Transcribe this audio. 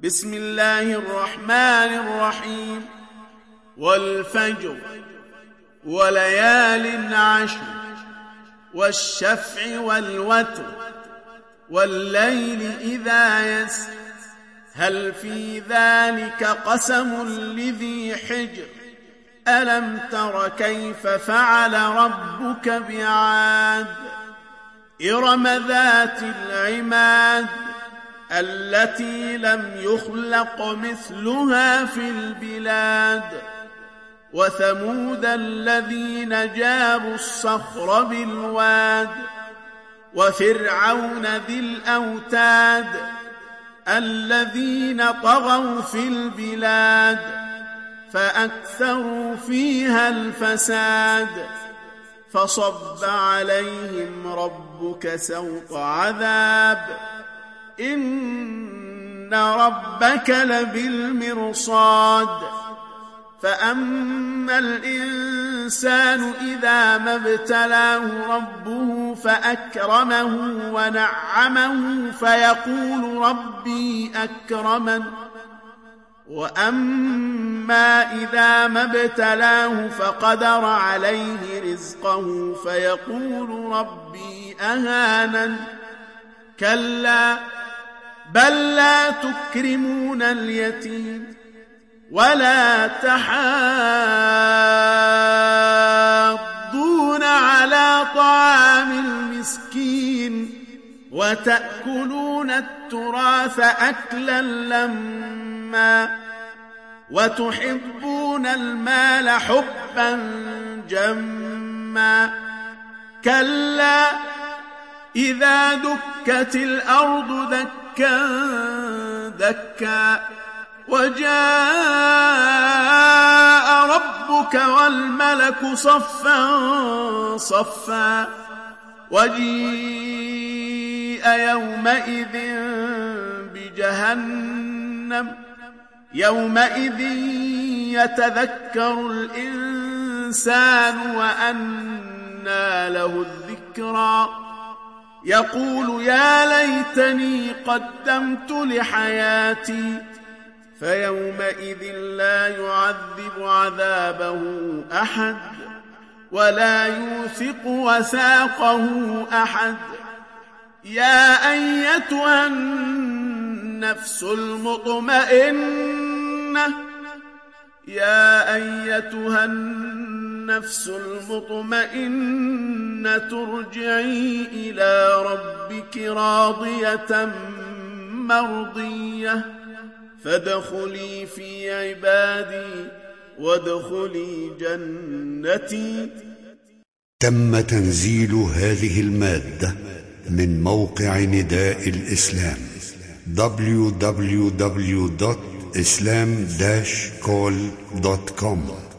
بسم الله الرحمن الرحيم. والفجر وليال عشر والشفع والوتر والليل إذا يسر هل في ذلك قسم لذي حجر ألم تر كيف فعل ربك بعاد إرم ذات العماد التي لم يخلق مثلها في البلاد وثمود الذين جابوا الصخر بالواد وفرعون ذي الأوتاد الذين طغوا في البلاد فأكثروا فيها الفساد فصب عليهم ربك سوط عذاب إن ربك لبالمرصاد فأما الإنسان إذا ما ابتلاه ربه فأكرمه ونعمه فيقول ربي أكرمن وأما إذا ما ابتلاه فقدر عليه رزقه فيقول ربي أهانن كلا بل لا تكرمون اليتيم ولا تحاضون على طعام المسكين وتأكلون التراث أكلا لما وتحبون المال حبا جما كلا إذا دكت الأرض دكا دكا وجاء ربك والملك صفا صفا وجيء يومئذ بجهنم يومئذ يتذكر الإنسان وأنى له الذكرى يقول يا ليتني قدمت لحياتي فيومئذ لا يعذب عذابه أحد ولا يوثق وثاقه أحد يا أيتها النفس المطمئنة ارجعي إلى ربك راضية مرضية فادخلي في عبادي وادخلي جنتي. تم تنزيل هذه المادة من موقع نداء الإسلام www.islam-call.com